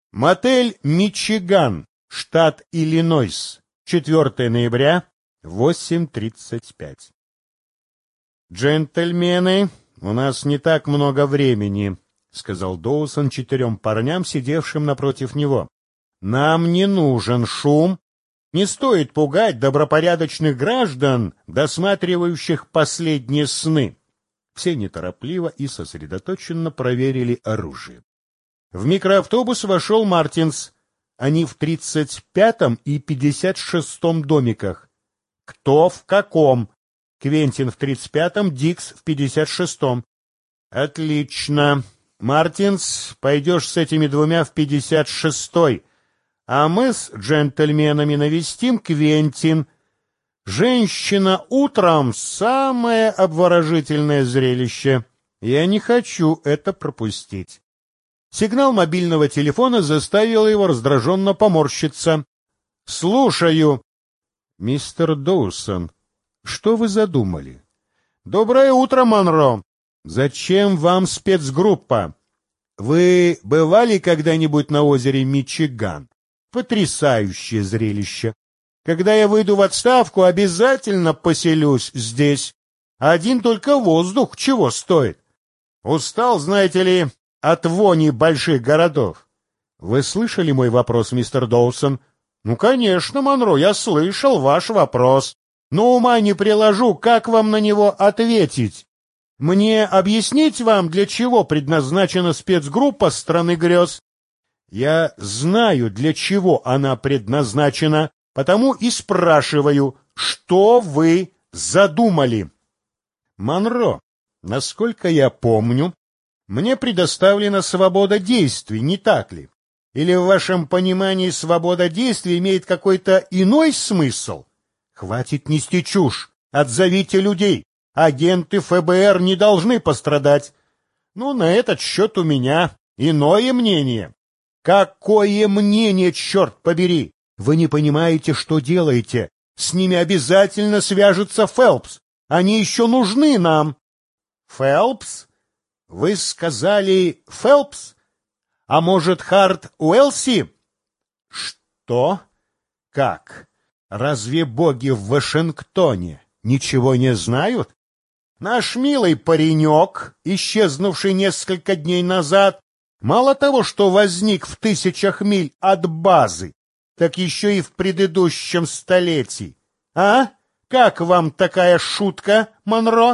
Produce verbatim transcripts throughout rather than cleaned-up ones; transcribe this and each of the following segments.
Мотель «Мичиган», штат Иллинойс, четвёртого ноября, восемь тридцать пять. «Джентльмены, у нас не так много времени», — сказал Доусон четырем парням, сидевшим напротив него. «Нам не нужен шум. Не стоит пугать добропорядочных граждан, досматривающих последние сны». Все неторопливо и сосредоточенно проверили оружие. В микроавтобус вошел Мартинс. Они в тридцать пятом и пятьдесят шестом домиках. Кто в каком? Квентин в тридцать пятом, Дикс в пятьдесят шестом. Отлично. Мартинс, пойдешь с этими двумя в пятьдесят шестой, а мы с джентльменами навестим Квентин. Женщина утром — самое обворожительное зрелище. Я не хочу это пропустить. Сигнал мобильного телефона заставил его раздраженно поморщиться. — Слушаю. — Мистер Доусон, что вы задумали? — Доброе утро, Монро. Зачем вам спецгруппа? Вы бывали когда-нибудь на озере Мичиган? Потрясающее зрелище. Когда я выйду в отставку, обязательно поселюсь здесь. Один только воздух чего стоит. Устал, знаете ли, от вони больших городов. Вы слышали мой вопрос, мистер Доусон? Ну, конечно, Монро, я слышал ваш вопрос. Но ума не приложу, как вам на него ответить. Мне объяснить вам, для чего предназначена спецгруппа «Страны грез»? Я знаю, для чего она предназначена, потому и спрашиваю, что вы задумали. Монро, насколько я помню, мне предоставлена свобода действий, не так ли? Или в вашем понимании свобода действий имеет какой-то иной смысл? Хватит нести чушь, отзовите людей. Агенты эф бэ эр не должны пострадать. Ну, на этот счет у меня иное мнение. Какое мнение, черт побери? Вы не понимаете, что делаете. С ними обязательно свяжется Фелпс. Они еще нужны нам. Фелпс? Вы сказали Фелпс? А может, Харт Уэлси? Что? Как? Разве боги в Вашингтоне ничего не знают? Наш милый паренек, исчезнувший несколько дней назад, мало того, что возник в тысячах миль от базы, так еще и в предыдущем столетии. А? Как вам такая шутка, Монро?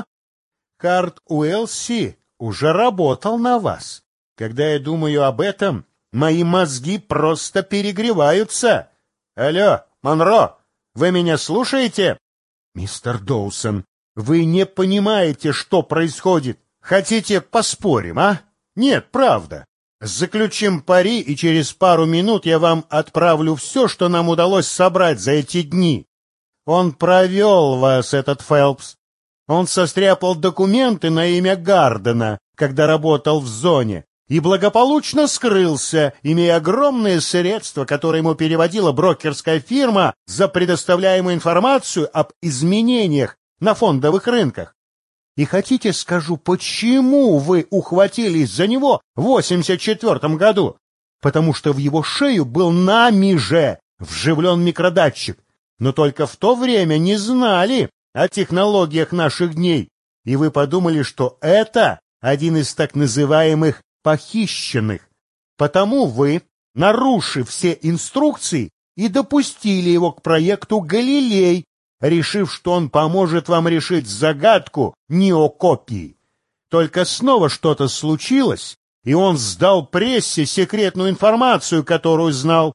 Харт Уэлси уже работал на вас. Когда я думаю об этом, мои мозги просто перегреваются. Алло, Монро, вы меня слушаете? Мистер Доусон, вы не понимаете, что происходит. Хотите, поспорим, а? Нет, правда. Заключим пари, и через пару минут я вам отправлю все, что нам удалось собрать за эти дни. Он провел вас, этот Фелпс. Он состряпал документы на имя Гардена, когда работал в зоне, и благополучно скрылся, имея огромные средства, которые ему переводила брокерская фирма за предоставляемую информацию об изменениях на фондовых рынках. И хотите, скажу, почему вы ухватились за него в восемьдесят четвёртом году? Потому что в его шею был нами же вживлен микродатчик, но только в то время не знали о технологиях наших дней, и вы подумали, что это один из так называемых похищенных. Потому вы, нарушив все инструкции, и допустили его к проекту «Галилей», решив, что он поможет вам решить загадку неокопии. Только снова что-то случилось, и он сдал прессе секретную информацию, которую знал.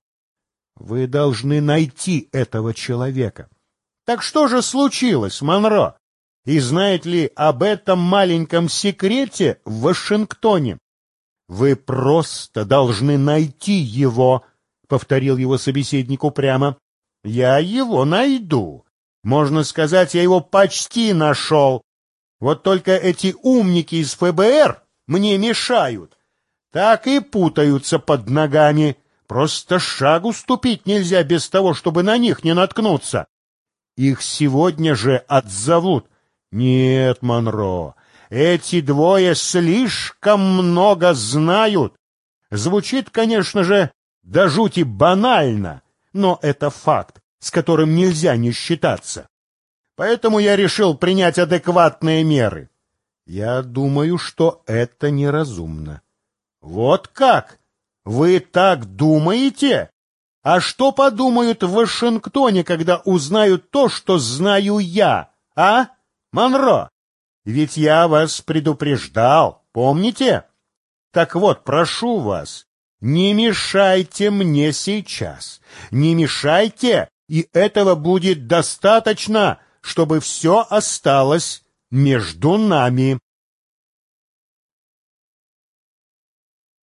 Вы должны найти этого человека. Так что же случилось, Монро? И знаете ли об этом маленьком секрете в Вашингтоне? Вы просто должны найти его, — повторил его собеседник упрямо. Я его найду. Можно сказать, я его почти нашел. Вот только эти умники из эф бэ эр мне мешают. Так и путаются под ногами. Просто шагу ступить нельзя без того, чтобы на них не наткнуться. Их сегодня же отзовут. Нет, Монро, эти двое слишком много знают. Звучит, конечно же, До жути банально, но это факт, с которым нельзя не считаться. Поэтому я решил принять адекватные меры. Я думаю, что это неразумно. Вот как? Вы так думаете? А что подумают в Вашингтоне, когда узнают то, что знаю я, а, Монро? Ведь я вас предупреждал, помните? Так вот, прошу вас, не мешайте мне сейчас. Не мешайте, и этого будет достаточно, чтобы все осталось между нами.